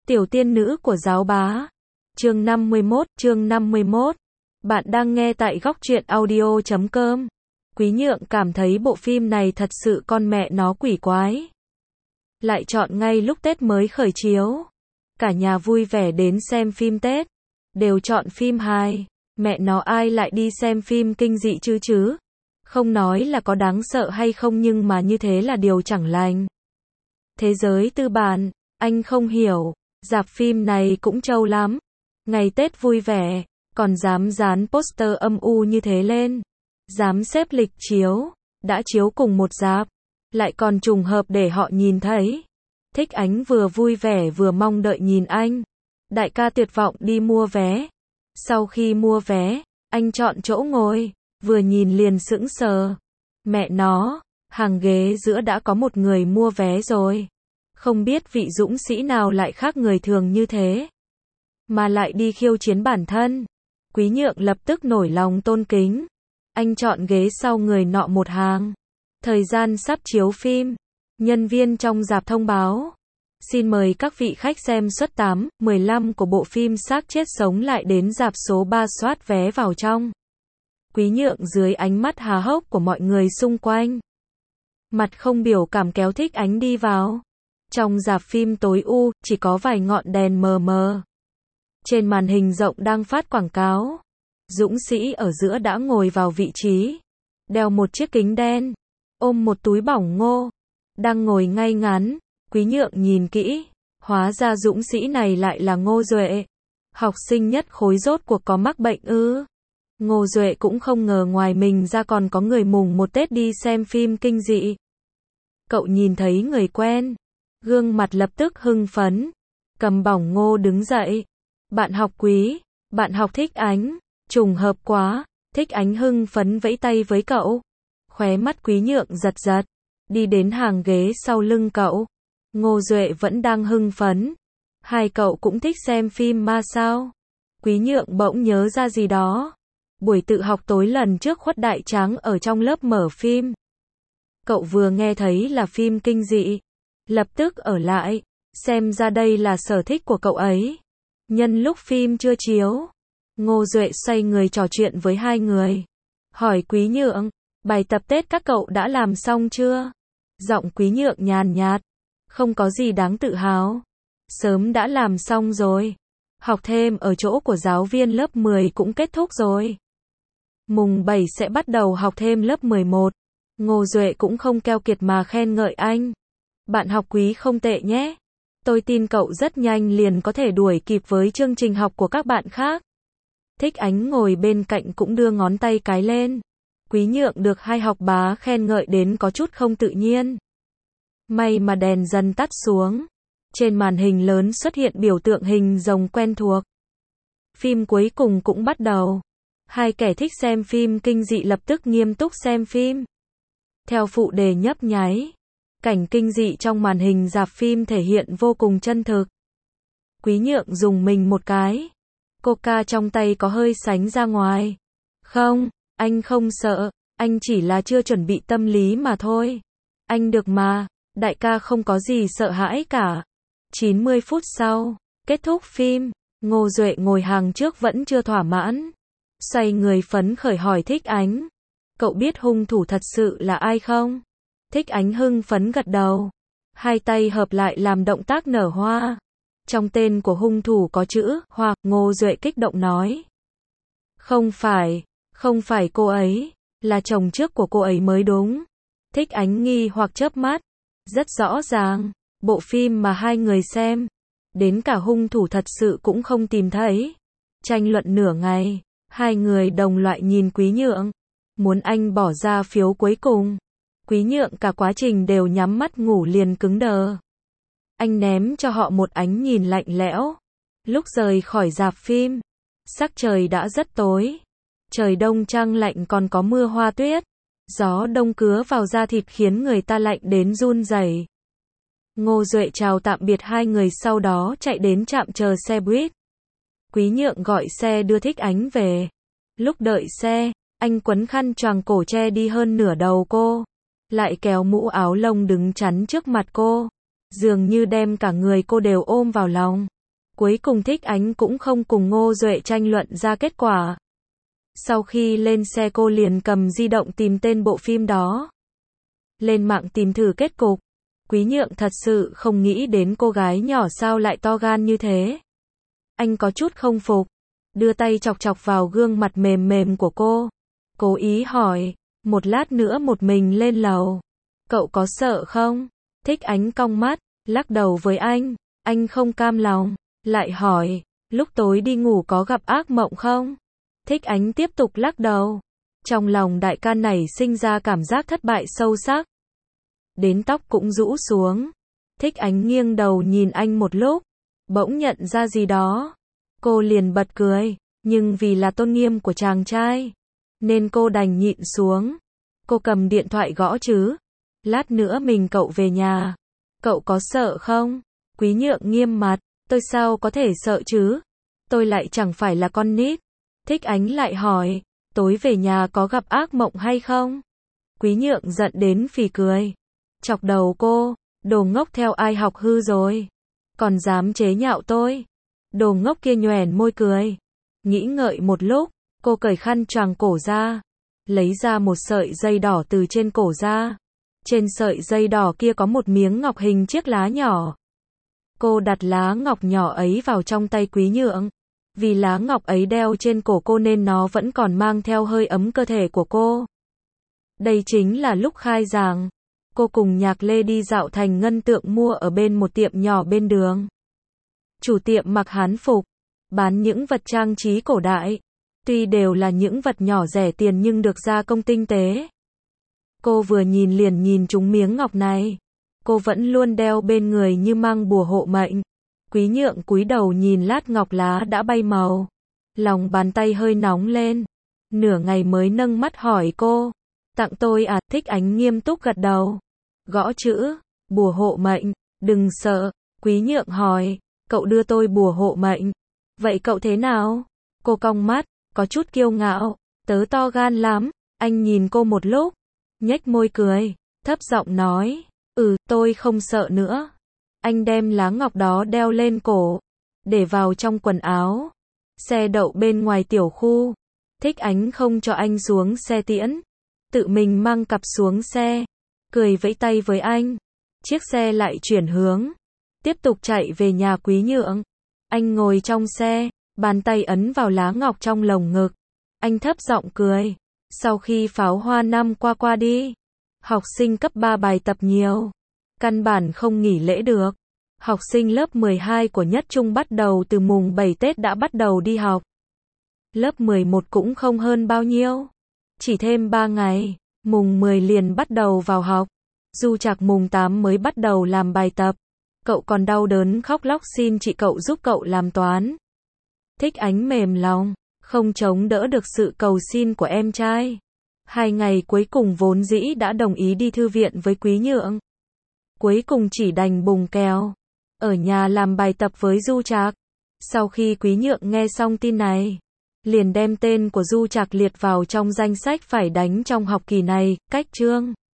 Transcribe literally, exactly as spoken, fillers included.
Tiểu tiên nữ của giáo bá. Chương năm mươi mốt, chương năm mươi mốt. Bạn đang nghe tại góc truyện audio chấm com. Quý Nhượng cảm thấy bộ phim này thật sự con mẹ nó quỷ quái. Lại chọn ngay lúc Tết mới khởi chiếu. Cả nhà vui vẻ đến xem phim Tết. Đều chọn phim hài. Mẹ nó ai lại đi xem phim kinh dị chứ chứ. Không nói là có đáng sợ hay không nhưng mà như thế là điều chẳng lành. Thế giới tư bản, anh không hiểu. Rạp phim này cũng trâu lắm. Ngày Tết vui vẻ, còn dám dán poster âm u như thế lên. Dám xếp lịch chiếu, đã chiếu cùng một rạp. Lại còn trùng hợp để họ nhìn thấy. Thích Ánh vừa vui vẻ vừa mong đợi nhìn anh. Đại ca tuyệt vọng đi mua vé. Sau khi mua vé, anh chọn chỗ ngồi, vừa nhìn liền sững sờ. Mẹ nó, hàng ghế giữa đã có một người mua vé rồi. Không biết vị dũng sĩ nào lại khác người thường như thế. Mà lại đi khiêu chiến bản thân. Quý Nhượng lập tức nổi lòng tôn kính. Anh chọn ghế sau người nọ một hàng. Thời gian sắp chiếu phim. Nhân viên trong rạp thông báo. Xin mời các vị khách xem suất tám, mười lăm của bộ phim Xác chết sống lại đến rạp số ba soát vé vào trong. Quý Nhượng dưới ánh mắt há hốc của mọi người xung quanh. Mặt không biểu cảm kéo Thích Ánh đi vào. Trong rạp phim tối u, chỉ có vài ngọn đèn mờ mờ. Trên màn hình rộng đang phát quảng cáo. Dũng sĩ ở giữa đã ngồi vào vị trí. Đeo một chiếc kính đen. Ôm một túi bỏng ngô. Đang ngồi ngay ngắn. Quý Nhượng nhìn kỹ. Hóa ra dũng sĩ này lại là Ngô Duệ. Học sinh nhất khối rốt cuộc có mắc bệnh ư. Ngô Duệ cũng không ngờ ngoài mình ra còn có người mùng một Tết đi xem phim kinh dị. Cậu nhìn thấy người quen. Gương mặt lập tức hưng phấn. Cầm bỏng ngô đứng dậy. Bạn học Quý. Bạn học Thích Ánh. Trùng hợp quá. Thích Ánh hưng phấn vẫy tay với cậu. Khóe mắt Quý Nhượng giật giật. Đi đến hàng ghế sau lưng cậu. Ngô Duệ vẫn đang hưng phấn. Hai cậu cũng thích xem phim ma sao? Quý Nhượng bỗng nhớ ra gì đó. Buổi tự học tối lần trước Khuất Đại Tráng ở trong lớp mở phim. Cậu vừa nghe thấy là phim kinh dị. Lập tức ở lại. Xem ra đây là sở thích của cậu ấy. Nhân lúc phim chưa chiếu. Ngô Duệ xoay người trò chuyện với hai người. Hỏi Quý Nhượng. Bài tập Tết các cậu đã làm xong chưa? Giọng Quý Nhượng nhàn nhạt. Không có gì đáng tự hào. Sớm đã làm xong rồi. Học thêm ở chỗ của giáo viên lớp mười cũng kết thúc rồi. Mùng bảy sẽ bắt đầu học thêm lớp mười một. Ngô Duệ cũng không keo kiệt mà khen ngợi anh. Bạn học Quý không tệ nhé. Tôi tin cậu rất nhanh liền có thể đuổi kịp với chương trình học của các bạn khác. Thích Ánh ngồi bên cạnh cũng đưa ngón tay cái lên. Quý Nhượng được hai học bá khen ngợi đến có chút không tự nhiên. May mà đèn dần tắt xuống. Trên màn hình lớn xuất hiện biểu tượng hình rồng quen thuộc. Phim cuối cùng cũng bắt đầu. Hai kẻ thích xem phim kinh dị lập tức nghiêm túc xem phim. Theo phụ đề nhấp nháy. Cảnh kinh dị trong màn hình rạp phim thể hiện vô cùng chân thực. Quý Nhượng dùng mình một cái. Coca trong tay có hơi sánh ra ngoài. Không, anh không sợ. Anh chỉ là chưa chuẩn bị tâm lý mà thôi. Anh được mà. Đại ca không có gì sợ hãi cả. chín mươi phút sau. Kết thúc phim. Ngô Duệ ngồi hàng trước vẫn chưa thỏa mãn. Xoay người phấn khởi hỏi Thích Ánh. Cậu biết hung thủ thật sự là ai không? Thích Ánh hưng phấn gật đầu. Hai tay hợp lại làm động tác nở hoa. Trong tên của hung thủ có chữ Hoa. Ngô Duệ kích động nói. Không phải, không phải cô ấy. Là chồng trước của cô ấy mới đúng. Thích Ánh nghi hoặc chớp mắt. Rất rõ ràng. Bộ phim mà hai người xem. Đến cả hung thủ thật sự cũng không tìm thấy. Tranh luận nửa ngày. Hai người đồng loại nhìn Quý Nhượng. Muốn anh bỏ ra phiếu cuối cùng. Quý Nhượng cả quá trình đều nhắm mắt ngủ liền cứng đờ. Anh ném cho họ một ánh nhìn lạnh lẽo. Lúc rời khỏi rạp phim. Sắc trời đã rất tối. Trời đông trăng lạnh còn có mưa hoa tuyết. Gió đông cứa vào da thịt khiến người ta lạnh đến run rẩy. Ngô Duệ chào tạm biệt hai người sau đó chạy đến trạm chờ xe buýt. Quý Nhượng gọi xe đưa Thích Ánh về. Lúc đợi xe, anh quấn khăn choàng cổ che đi hơn nửa đầu cô. Lại kéo mũ áo lông đứng chắn trước mặt cô. Dường như đem cả người cô đều ôm vào lòng. Cuối cùng Thích Ánh cũng không cùng Ngô Duệ tranh luận ra kết quả. Sau khi lên xe cô liền cầm di động tìm tên bộ phim đó. Lên mạng tìm thử kết cục. Quý Nhượng thật sự không nghĩ đến cô gái nhỏ sao lại to gan như thế. Anh có chút không phục. Đưa tay chọc chọc vào gương mặt mềm mềm của cô. Cố ý hỏi. Một lát nữa một mình lên lầu. Cậu có sợ không? Thích Ánh cong mắt, lắc đầu với anh. Anh không cam lòng. Lại hỏi. Lúc tối đi ngủ có gặp ác mộng không? Thích Ánh tiếp tục lắc đầu. Trong lòng đại ca nảy sinh ra cảm giác thất bại sâu sắc. Đến tóc cũng rũ xuống. Thích Ánh nghiêng đầu nhìn anh một lúc. Bỗng nhận ra gì đó. Cô liền bật cười. Nhưng vì là tôn nghiêm của chàng trai. Nên cô đành nhịn xuống. Cô cầm điện thoại gõ chứ. Lát nữa mình cậu về nhà. Cậu có sợ không? Quý Nhượng nghiêm mặt. Tôi sao có thể sợ chứ? Tôi lại chẳng phải là con nít. Thích Ánh lại hỏi. Tối về nhà có gặp ác mộng hay không? Quý Nhượng giận đến phì cười. Chọc đầu cô. Đồ ngốc theo ai học hư rồi? Còn dám chế nhạo tôi? Đồ ngốc kia nhoẻn môi cười. Nghĩ ngợi một lúc. Cô cởi khăn choàng cổ ra. Lấy ra một sợi dây đỏ từ trên cổ ra. Trên sợi dây đỏ kia có một miếng ngọc hình chiếc lá nhỏ. Cô đặt lá ngọc nhỏ ấy vào trong tay Quý Nhượng. Vì lá ngọc ấy đeo trên cổ cô nên nó vẫn còn mang theo hơi ấm cơ thể của cô. Đây chính là lúc khai giảng. Cô cùng Nhạc Lê đi dạo thành ngân tượng mua ở bên một tiệm nhỏ bên đường. Chủ tiệm mặc hán phục. Bán những vật trang trí cổ đại. Tuy đều là những vật nhỏ rẻ tiền nhưng được gia công tinh tế. Cô vừa nhìn liền nhìn trúng miếng ngọc này. Cô vẫn luôn đeo bên người như mang bùa hộ mệnh. Quý Nhượng cúi đầu nhìn lát ngọc lá đã bay màu. Lòng bàn tay hơi nóng lên. Nửa ngày mới nâng mắt hỏi cô. Tặng tôi à? Thích Ánh nghiêm túc gật đầu. Gõ chữ. Bùa hộ mệnh. Đừng sợ. Quý Nhượng hỏi. Cậu đưa tôi bùa hộ mệnh. Vậy cậu thế nào? Cô cong mắt. Có chút kiêu ngạo. Tớ to gan lắm. Anh nhìn cô một lúc. Nhếch môi cười. Thấp giọng nói. Ừ, tôi không sợ nữa. Anh đem lá ngọc đó đeo lên cổ. Để vào trong quần áo. Xe đậu bên ngoài tiểu khu. Thích Ánh không cho anh xuống xe tiễn. Tự mình mang cặp xuống xe. Cười vẫy tay với anh. Chiếc xe lại chuyển hướng. Tiếp tục chạy về nhà Quý Nhượng. Anh ngồi trong xe. Bàn tay ấn vào lá ngọc trong lồng ngực. Anh thấp giọng cười. Sau khi pháo hoa năm qua qua đi. Học sinh cấp ba bài tập nhiều. Căn bản không nghỉ lễ được. Học sinh lớp mười hai của nhất trung bắt đầu từ mùng bảy Tết đã bắt đầu đi học. Lớp mười một cũng không hơn bao nhiêu. Chỉ thêm ba ngày. Mùng mười liền bắt đầu vào học. Du Trạc mùng tám mới bắt đầu làm bài tập. Cậu còn đau đớn khóc lóc xin chị cậu giúp cậu làm toán. Thích Ánh mềm lòng. Không chống đỡ được sự cầu xin của em trai. Hai ngày cuối cùng vốn dĩ đã đồng ý đi thư viện với Quý Nhượng. Cuối cùng chỉ đành bùng kèo. Ở nhà làm bài tập với Du Trạc. Sau khi Quý Nhượng nghe xong tin này. Liền đem tên của Du Trạc liệt vào trong danh sách phải đánh trong học kỳ này, cách chương.